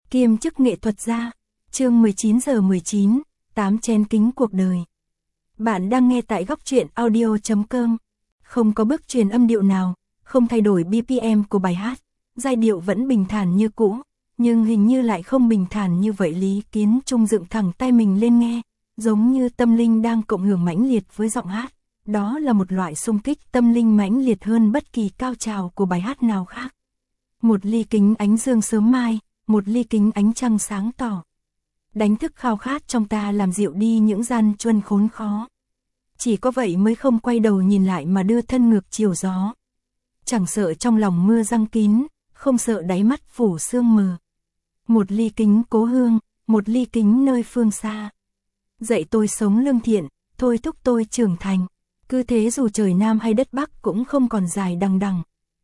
kiêm chức nghệ thuật gia. Chương 19:19, 8 chén kính cuộc đời. Bạn đang nghe tại góc truyện audio.com. Không có bước truyền âm điệu nào, không thay đổi BPM của bài hát, giai điệu vẫn bình thản như cũ, nhưng hình như lại không bình thản như vậy. Lý Kiến Trung dựng thẳng tay mình lên nghe, giống như tâm linh đang cộng hưởng mãnh liệt với giọng hát. Đó là một loại xung kích tâm linh mãnh liệt hơn bất kỳ cao trào của bài hát nào khác. Một ly kính ánh dương sớm mai, một ly kính ánh trăng sáng tỏ. Đánh thức khao khát trong ta, làm dịu đi những gian truân khốn khó. Chỉ có vậy mới không quay đầu nhìn lại mà đưa thân ngược chiều gió. Chẳng sợ trong lòng mưa giăng kín, không sợ đáy mắt phủ sương mờ. Một ly kính cố hương, một ly kính nơi phương xa. Dạy tôi sống lương thiện, thôi thúc tôi trưởng thành. Cứ thế dù trời Nam hay đất Bắc cũng không còn dài đằng đằng.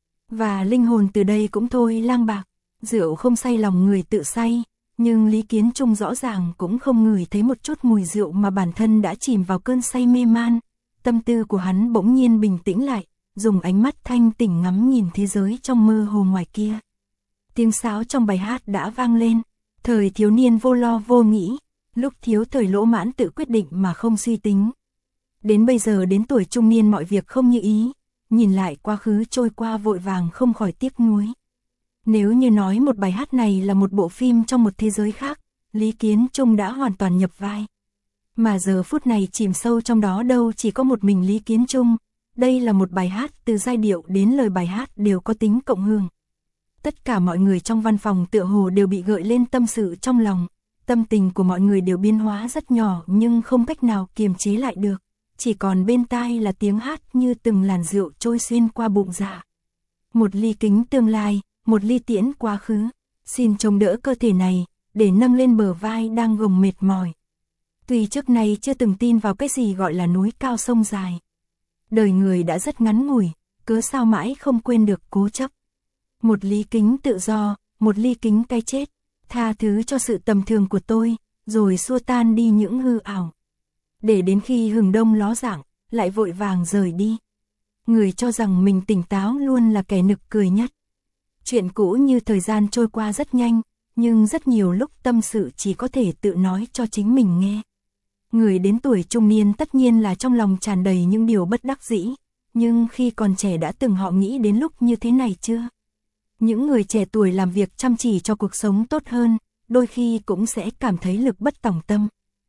Và linh hồn từ đây cũng thôi lang bạc. Rượu không say lòng người tự say. Nhưng Lý Kiến Trung rõ ràng cũng không ngửi thấy một chút mùi rượu mà bản thân đã chìm vào cơn say mê man. Tâm tư của hắn bỗng nhiên bình tĩnh lại, dùng ánh mắt thanh tỉnh ngắm nhìn thế giới trong mơ hồ ngoài kia. Tiếng sáo trong bài hát đã vang lên. Thời thiếu niên vô lo vô nghĩ, lúc thiếu thời lỗ mãn tự quyết định mà không suy tính. Đến bây giờ đến tuổi trung niên mọi việc không như ý, nhìn lại quá khứ trôi qua vội vàng không khỏi tiếc nuối. Nếu như nói một bài hát này là một bộ phim trong một thế giới khác, Lý Kiến Trung đã hoàn toàn nhập vai. Mà giờ phút này chìm sâu trong đó đâu chỉ có một mình Lý Kiến Trung, đây là một bài hát từ giai điệu đến lời bài hát đều có tính cộng hưởng. Tất cả mọi người trong văn phòng tựa hồ đều bị gợi lên tâm sự trong lòng, tâm tình của mọi người đều biến hóa rất nhỏ nhưng không cách nào kiềm chế lại được, chỉ còn bên tai là tiếng hát như từng làn rượu trôi xuyên qua bụng dạ. Một ly kính tương lai, một ly tiễn quá khứ, xin chống đỡ cơ thể này, để nâng lên bờ vai đang gồng mệt mỏi. Tuy trước nay chưa từng tin vào cái gì gọi là núi cao sông dài. Đời người đã rất ngắn ngủi, cớ sao mãi không quên được cố chấp. Một ly kính tự do, một ly kính cái chết, tha thứ cho sự tầm thường của tôi, rồi xua tan đi những hư ảo. Để đến khi hừng đông ló dạng, lại vội vàng rời đi. Người cho rằng mình tỉnh táo luôn là kẻ nực cười nhất. Chuyện cũ như thời gian trôi qua rất nhanh, nhưng rất nhiều lúc tâm sự chỉ có thể tự nói cho chính mình nghe. Người đến tuổi trung niên tất nhiên là trong lòng tràn đầy những điều bất đắc dĩ, nhưng khi còn trẻ đã từng họ nghĩ đến lúc như thế này chưa? Những người trẻ tuổi làm việc chăm chỉ cho cuộc sống tốt hơn, đôi khi cũng sẽ cảm thấy lực bất tòng tâm.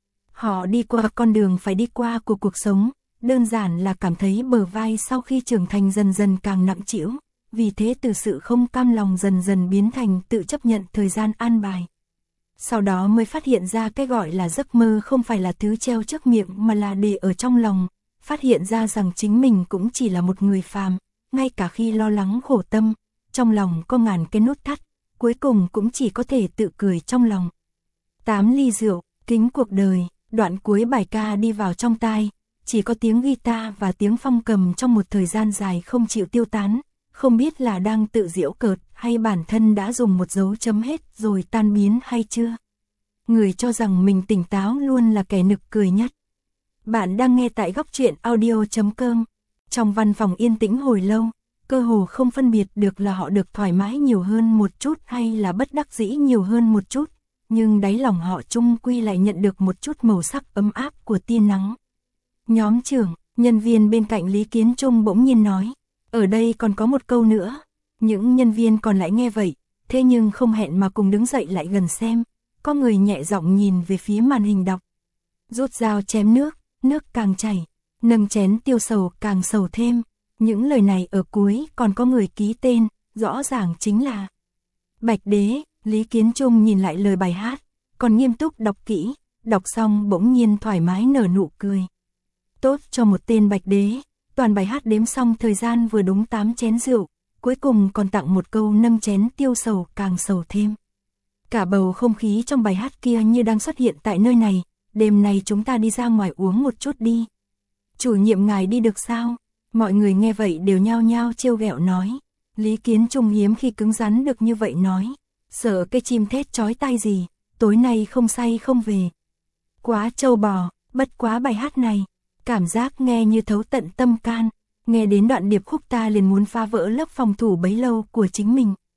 Họ đi qua con đường phải đi qua của cuộc sống, đơn giản là cảm thấy bờ vai sau khi trưởng thành dần dần càng nặng trĩu. Vì thế từ sự không cam lòng dần dần biến thành tự chấp nhận thời gian an bài. Sau đó mới phát hiện ra cái gọi là giấc mơ không phải là thứ treo trước miệng mà là để ở trong lòng. Phát hiện ra rằng chính mình cũng chỉ là một người phàm, ngay cả khi lo lắng khổ tâm, trong lòng có ngàn cái nút thắt, cuối cùng cũng chỉ có thể tự cười trong lòng. 8 ly rượu, kính cuộc đời, đoạn cuối bài ca đi vào trong tai, chỉ có tiếng guitar và tiếng phong cầm trong một thời gian dài không chịu tiêu tán. Không biết là đang tự giễu cợt hay bản thân đã dùng một dấu chấm hết rồi tan biến hay chưa. Người cho rằng mình tỉnh táo luôn là kẻ nực cười nhất. Bạn đang nghe tại góc truyện audio.com. Trong văn phòng yên tĩnh hồi lâu, cơ hồ không phân biệt được là họ được thoải mái nhiều hơn một chút hay là bất đắc dĩ nhiều hơn một chút. Nhưng đáy lòng họ chung quy lại nhận được một chút màu sắc ấm áp của tia nắng. Nhóm trưởng, nhân viên bên cạnh Lý Kiến Trung bỗng nhiên nói. Ở đây còn có một câu nữa. Những nhân viên còn lại nghe vậy, thế nhưng không hẹn mà cùng đứng dậy lại gần xem. Có người nhẹ giọng nhìn về phía màn hình đọc. Rút dao chém nước, nước càng chảy. Nâng chén tiêu sầu càng sầu thêm. Những lời này ở cuối còn có người ký tên, rõ ràng chính là Bạch Đế. Lý Kiến Trung nhìn lại lời bài hát, còn nghiêm túc đọc kỹ, đọc xong bỗng nhiên thoải mái nở nụ cười. Tốt cho một tên Bạch Đế. Toàn bài hát đếm xong thời gian vừa đúng 8 chén rượu, cuối cùng còn tặng một câu nâng chén tiêu sầu càng sầu thêm. Cả bầu không khí trong bài hát kia như đang xuất hiện tại nơi này, đêm nay chúng ta đi ra ngoài uống một chút đi. Chủ nhiệm ngài đi được sao? Mọi người nghe vậy đều nhao nhao trêu ghẹo nói. Lý Kiến Trung hiếm khi cứng rắn được như vậy nói. Sợ cái chim thét chói tai gì, tối nay không say không về. Quá trâu bò, bất quá bài hát này. Cảm giác nghe như thấu tận tâm can, nghe đến đoạn điệp khúc ta liền muốn phá vỡ lớp phòng thủ bấy lâu của chính mình.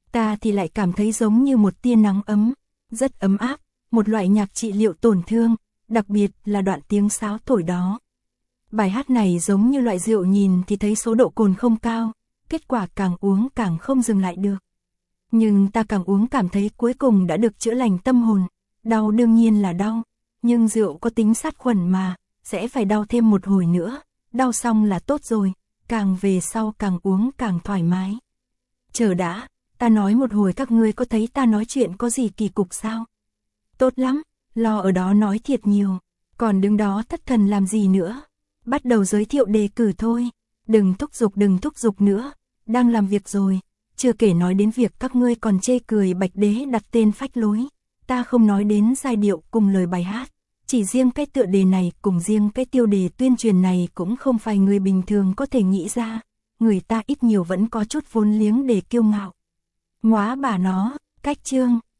Ta thì lại cảm thấy giống như một tia nắng ấm, rất ấm áp, một loại nhạc trị liệu tổn thương, đặc biệt là đoạn tiếng sáo thổi đó. Bài hát này giống như loại rượu nhìn thì thấy số độ cồn không cao, kết quả càng uống càng không dừng lại được. Nhưng ta càng uống cảm thấy cuối cùng đã được chữa lành tâm hồn, đau đương nhiên là đau, nhưng rượu có tính sát khuẩn mà, sẽ phải đau thêm một hồi nữa, đau xong là tốt rồi, càng về sau càng uống càng thoải mái. Chờ đã, ta nói một hồi các ngươi có thấy ta nói chuyện có gì kỳ cục sao? Tốt lắm, lo ở đó nói thiệt nhiều, còn đứng đó thất thần làm gì nữa? Bắt đầu giới thiệu đề cử thôi, đừng thúc giục nữa, đang làm việc rồi, chưa kể nói đến việc các ngươi còn chê cười Bạch Đế đặt tên phách lối, ta không nói đến giai điệu cùng lời bài hát, chỉ riêng cái tựa đề này cùng riêng cái tiêu đề tuyên truyền này cũng không phải người bình thường có thể nghĩ ra, người ta ít nhiều vẫn có chút vốn liếng để kiêu ngạo. Ngóa bà nó, cách chương.